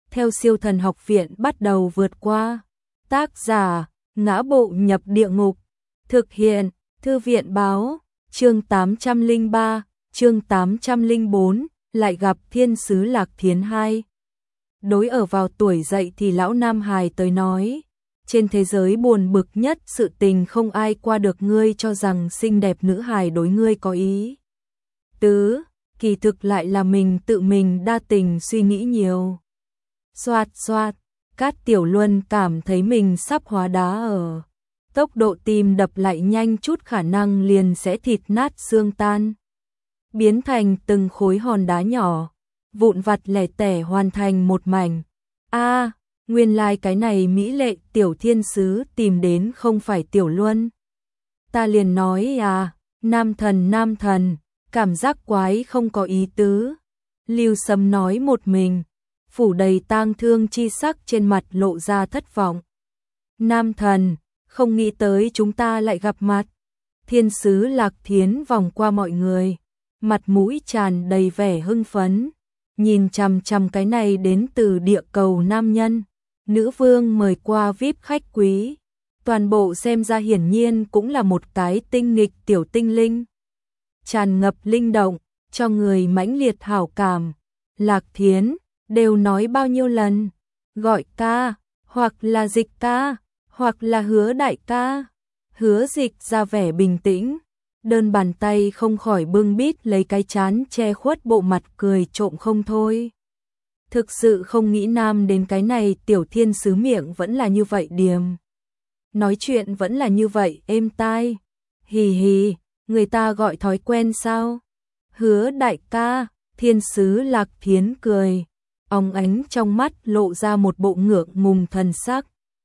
theo Siêu Thần Học Viện bắt đầu vượt qua. Tác giả: Ngã Bộ Nhập Địa Ngục. Thực hiện: Thư viện báo. Chương 803, chương 804, lại gặp thiên sứ Lạc Thiến 2. Đối ở vào tuổi dậy thì lão Nam Hải tới nói, trên thế giới buồn bực nhất sự tình không ai qua được, ngươi cho rằng xinh đẹp nữ hài đối ngươi có ý tứ, kỳ thực lại là mình tự mình đa tình suy nghĩ nhiều. Xoạt xoạt, Cát Tiểu Luân cảm thấy mình sắp hóa đá ở. Tốc độ tim đập lại nhanh chút khả năng liền sẽ thịt nát xương tan, biến thành từng khối hòn đá nhỏ, vụn vặt lẻ tẻ hoàn thành một mảnh. Nguyên lai cái này mỹ lệ tiểu thiên sứ tìm đến không phải Tiểu Luân. Ta liền nói nam thần, cảm giác quái không có ý tứ. Lưu Sấm nói một mình, phủ đầy tang thương chi sắc trên mặt lộ ra thất vọng. Nam thần, không nghĩ tới chúng ta lại gặp mặt. Thiên sứ Lạc Thiến vòng qua mọi người, mặt mũi tràn đầy vẻ hưng phấn, nhìn chằm chằm cái này đến từ địa cầu nam nhân. Nữ vương mời qua VIP khách quý, toàn bộ xem ra hiển nhiên cũng là một cái tinh nghịch tiểu tinh linh, tràn ngập linh động, cho người mãnh liệt hảo cảm. Lạc Thiến đều nói bao nhiêu lần, gọi ca, hoặc là Dịch ca, hoặc là Hứa đại ca. Hứa Dịch ra vẻ bình tĩnh, đơn bàn tay không khỏi bưng bít lấy cái trán che khuất bộ mặt, cười trộm không thôi. Thực sự không nghĩ nam đến cái này tiểu thiên sứ miệng vẫn là như vậy điềm, nói chuyện vẫn là như vậy êm tai. Hì hì, người ta gọi thói quen sao? Hứa đại ca. Thiên sứ Lạc Thiến cười, óng ánh trong mắt lộ ra một bộ ngượng ngùng thần sắc.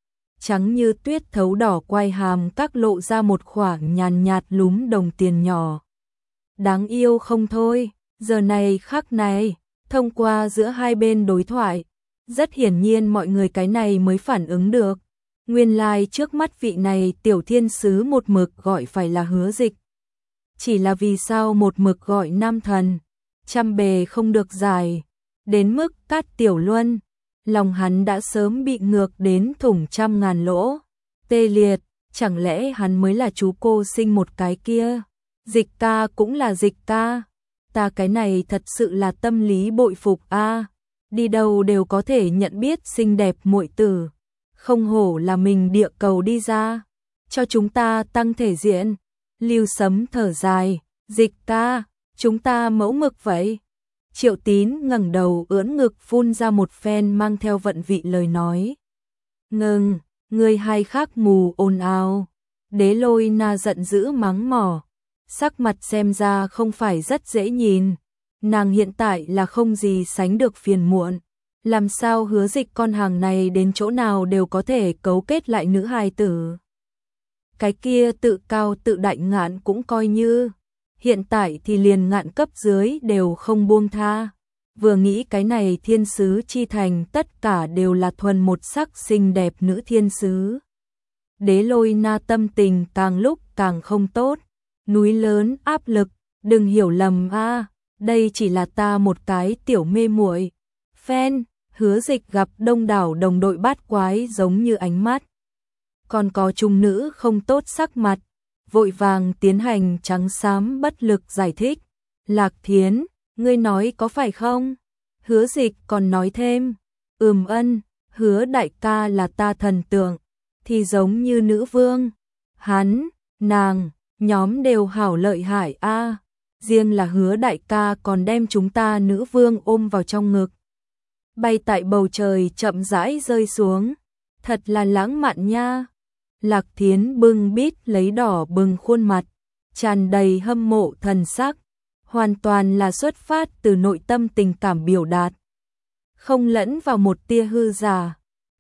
Trắng như tuyết thấu đỏ quai hàm các lộ ra một khoảng nhàn nhạt lúm đồng tiền nhỏ. Đáng yêu không thôi. Giờ này khắc này, thông qua giữa hai bên đối thoại, rất hiển nhiên mọi người cái này mới phản ứng được. Nguyên lai trước mắt vị này tiểu thiên sứ một mực gọi phải là Hứa Dịch. Chỉ là vì sao một mực gọi nam thần, trăm bề không được giải. Đến mức Cát Tiểu Luân, lòng hắn đã sớm bị ngược đến thủng trăm ngàn lỗ. Tê liệt, chẳng lẽ hắn mới là chú cô sinh một cái kia? Dịch ca cũng là Dịch ca. Ta cái này thật sự là tâm lý bội phục đi đâu đều có thể nhận biết xinh đẹp muội tử. Không hổ là mình địa cầu đi ra, cho chúng ta tăng thể diện. Lưu Sấm thở dài, Dịch ca, chúng ta mẫu mực vậy. Triệu Tín ngẩng đầu ưỡn ngực phun ra một phen mang theo vận vị lời nói. Ngừng, người hai khác mù ồn ào. Đế Lôi Na giận dữ mắng mỏ, sắc mặt xem ra không phải rất dễ nhìn. Nàng hiện tại là không gì sánh được phiền muộn. Làm sao Hứa Dịch con hàng này đến chỗ nào đều có thể cấu kết lại nữ hài tử. Cái kia tự cao tự đại ngạn cũng coi như, hiện tại thì liền ngạn cấp dưới đều không buông tha. Vừa nghĩ cái này thiên sứ chi thành tất cả đều là thuần một sắc xinh đẹp nữ thiên sứ. Đế Lôi Na tâm tình càng lúc càng không tốt. Núi lớn áp lực, đừng hiểu lầm đây chỉ là ta một cái tiểu mê muội. Phen, Hứa Dịch gặp đông đảo đồng đội bát quái giống như ánh mắt. Còn có trung nữ không tốt sắc mặt, vội vàng tiến hành trắng xám bất lực giải thích. Lạc Thiến, ngươi nói có phải không? Hứa Dịch còn nói thêm, ân, Hứa đại ca là ta thần tượng, thì giống như nữ vương. Hắn, nàng, nhóm đều hảo lợi hại riêng là Hứa đại ca còn đem chúng ta nữ vương ôm vào trong ngực, bay tại bầu trời chậm rãi rơi xuống, thật là lãng mạn nha. Lạc Thiến bưng bít lấy đỏ bừng khuôn mặt, tràn đầy hâm mộ thần sắc, hoàn toàn là xuất phát từ nội tâm tình cảm biểu đạt, không lẫn vào một tia hư giả.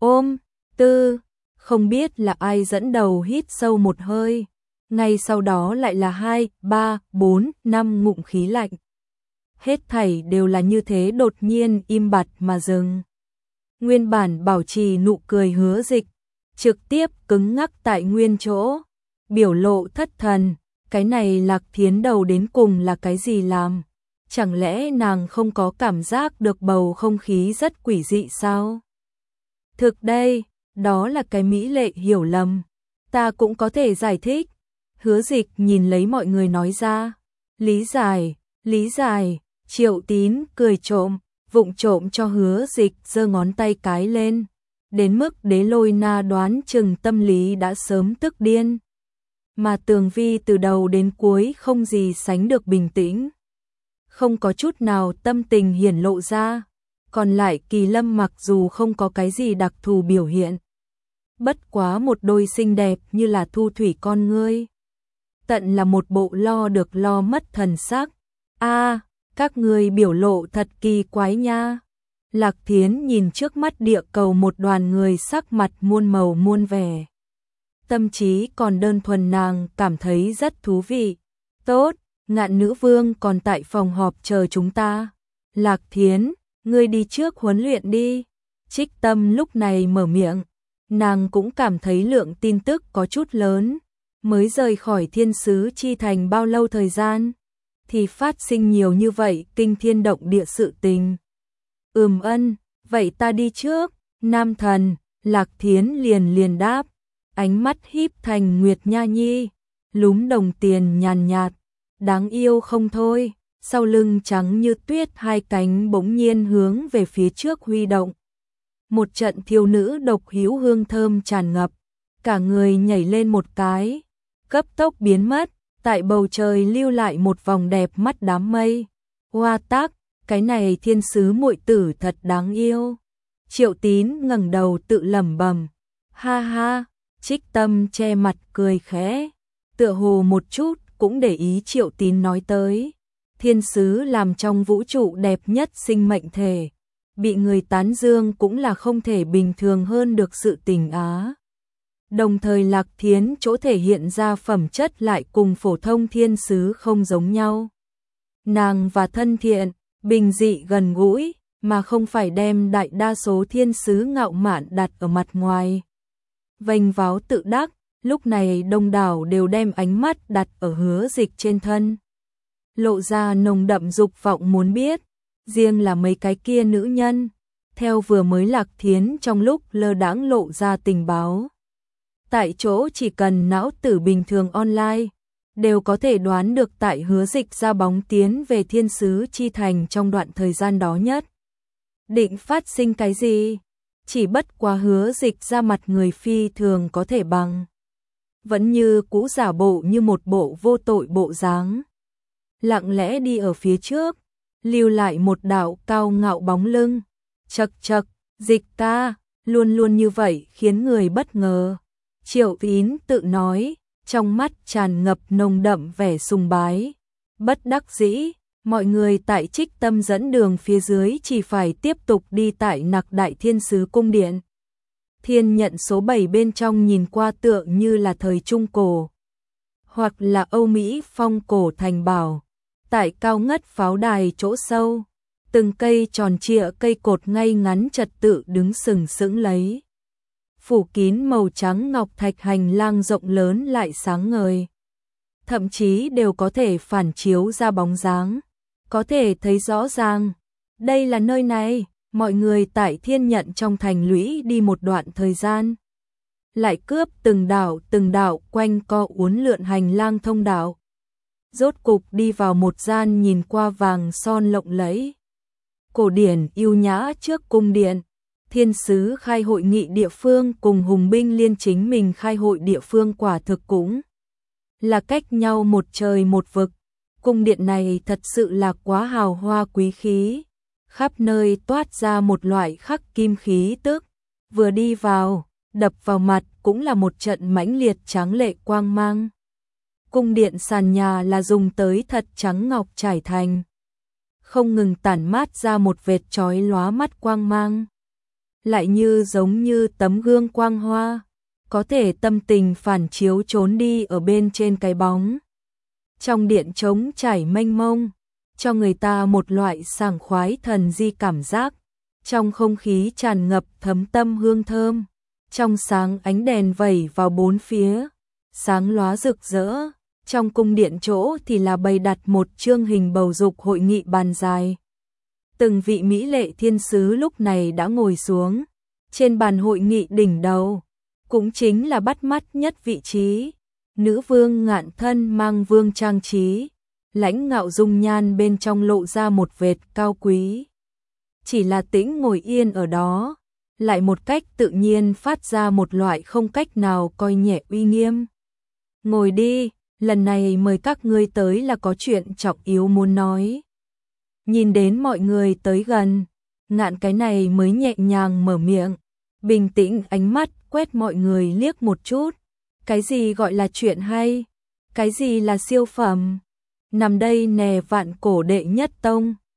Không biết là ai dẫn đầu hít sâu một hơi, ngay sau đó lại là 2, 3, 4, 5 ngụm khí lạnh. Hết thảy đều là như thế đột nhiên im bặt mà dừng. Nguyên bản bảo trì nụ cười Hứa Dịch, trực tiếp cứng ngắc tại nguyên chỗ, biểu lộ thất thần. Cái này Lạc Thiến đầu đến cùng là cái gì làm? Chẳng lẽ nàng không có cảm giác được bầu không khí rất quỷ dị sao? Thực đây, đó là cái mỹ lệ hiểu lầm. Ta cũng có thể giải thích. Hứa Dịch nhìn lấy mọi người nói ra. Lý giải, Triệu Tín cười trộm, vụng trộm cho Hứa Dịch giơ ngón tay cái lên. Đến mức Đế Lôi Na đoán chừng tâm lý đã sớm tức điên. Mà Tường Vi từ đầu đến cuối không gì sánh được bình tĩnh. Không có chút nào tâm tình hiển lộ ra. Còn lại Kỳ Lâm mặc dù không có cái gì đặc thù biểu hiện. Bất quá một đôi xinh đẹp như là thu thủy con ngươi. Tận là một bộ lo được lo mất thần sắc. Các ngươi biểu lộ thật kỳ quái nha. Lạc Thiến nhìn trước mắt địa cầu một đoàn người sắc mặt muôn màu muôn vẻ. Tâm trí còn đơn thuần nàng cảm thấy rất thú vị. Tốt, Ngạn Nữ Vương còn tại phòng họp chờ chúng ta. Lạc Thiến, ngươi đi trước huấn luyện đi. Trích Tâm lúc này mở miệng. Nàng cũng cảm thấy lượng tin tức có chút lớn. Mới rời khỏi Thiên Sứ Chi Thành bao lâu thời gian, thì phát sinh nhiều như vậy kinh thiên động địa sự tình. Vậy ta đi trước. Nam thần, Lạc Thiến liền đáp. Ánh mắt híp thành Nguyệt Nha Nhi, lúm đồng tiền nhàn nhạt, đáng yêu không thôi. Sau lưng trắng như tuyết hai cánh bỗng nhiên hướng về phía trước huy động. Một trận thiêu nữ độc hữu hương thơm tràn ngập, cả người nhảy lên một cái, cấp tốc biến mất, tại bầu trời lưu lại một vòng đẹp mắt đám mây. Hoa tác, cái này thiên sứ muội tử thật đáng yêu. Triệu Tín ngẩng đầu tự lẩm bẩm. Ha ha, Trích Tâm che mặt cười khẽ, tựa hồ một chút cũng để ý Triệu Tín nói tới. Thiên sứ làm trong vũ trụ đẹp nhất sinh mệnh thể, bị người tán dương cũng là không thể bình thường hơn được sự tình á. Đồng thời Lạc Thiến chỗ thể hiện ra phẩm chất lại cùng phổ thông thiên sứ không giống nhau. Nàng và thân thiện, bình dị gần gũi, mà không phải đem đại đa số thiên sứ ngạo mạn đặt ở mặt ngoài. Vênh váo tự đắc, lúc này đông đảo đều đem ánh mắt đặt ở Hứa Dịch trên thân. Lộ ra nồng đậm dục vọng muốn biết, riêng là mấy cái kia nữ nhân, theo vừa mới Lạc Thiến trong lúc lơ đãng lộ ra tình báo. Tại chỗ chỉ cần não tử bình thường online, đều có thể đoán được tại Hứa Dịch ra bóng tiến về Thiên Sứ Chi Thành trong đoạn thời gian đó nhất. Định phát sinh cái gì? Chỉ bất quá Hứa Dịch ra mặt người phi thường có thể bằng. Vẫn như cũ giả bộ như một bộ vô tội bộ dáng. Lặng lẽ đi ở phía trước, lưu lại một đạo cao ngạo bóng lưng. Chậc, Dịch ca, luôn luôn như vậy khiến người bất ngờ. Triệu Tín tự nói, trong mắt tràn ngập nồng đậm vẻ sùng bái. Bất đắc dĩ, mọi người tại Trích Tâm dẫn đường phía dưới chỉ phải tiếp tục đi tại Nặc Đại Thiên Sứ Cung Điện. Thiên nhận số 7 bên trong nhìn qua tựa như là thời Trung Cổ, hoặc là Âu Mỹ phong cổ thành bảo. Tại cao ngất pháo đài chỗ sâu, từng cây tròn trịa cây cột ngay ngắn trật tự đứng sừng sững lấy. Phủ kín màu trắng ngọc thạch hành lang rộng lớn lại sáng ngời. Thậm chí đều có thể phản chiếu ra bóng dáng. Có thể thấy rõ ràng, đây là nơi này, mọi người tại Thiên Nhận trong thành lũy đi một đoạn thời gian. Lại cướp từng đạo quanh co uốn lượn hành lang thông đạo. Rốt cục đi vào một gian nhìn qua vàng son lộng lẫy. Cổ điển yêu nhã trước cung điện. Thiên sứ khai hội nghị địa phương cùng hùng binh liên chính mình khai hội địa phương quả thực cũng là cách nhau một trời một vực. Cung điện này thật sự là quá hào hoa quý khí, khắp nơi toát ra một loại khắc kim khí tức. Vừa đi vào, đập vào mặt cũng là một trận mãnh liệt tráng lệ quang mang. Cung điện sàn nhà là dùng tới thật trắng ngọc trải thành, không ngừng tản mát ra một vệt chói lóa mắt quang mang. Lại giống như tấm gương quang hoa, có thể tâm tình phản chiếu trốn đi ở bên trên cái bóng. Trong điện trống trải mênh mông, cho người ta một loại sảng khoái thần di cảm giác. Trong không khí tràn ngập thấm tâm hương thơm, trong sáng ánh đèn vẩy vào bốn phía, sáng lóa rực rỡ, Trong cung điện chỗ thì là bày đặt một chương hình bầu dục hội nghị bàn dài. Từng vị mỹ lệ thiên sứ lúc này đã ngồi xuống. Trên bàn hội nghị đỉnh đầu, cũng chính là bắt mắt nhất vị trí. Nữ vương ngạn thân mang vương trang trí, lãnh ngạo dung nhan bên trong lộ ra một vệt cao quý. Chỉ là tĩnh ngồi yên ở đó, lại một cách tự nhiên phát ra một loại không cách nào coi nhẹ uy nghiêm. Ngồi đi, lần này mời các ngươi tới là có chuyện trọng yếu muốn nói. Nhìn đến mọi người tới gần, ngạn cái này mới nhẹ nhàng mở miệng, bình tĩnh ánh mắt quét mọi người liếc một chút. Cái gì gọi là chuyện hay? Cái gì là siêu phẩm? Nằm đây nè vạn cổ đệ nhất tông.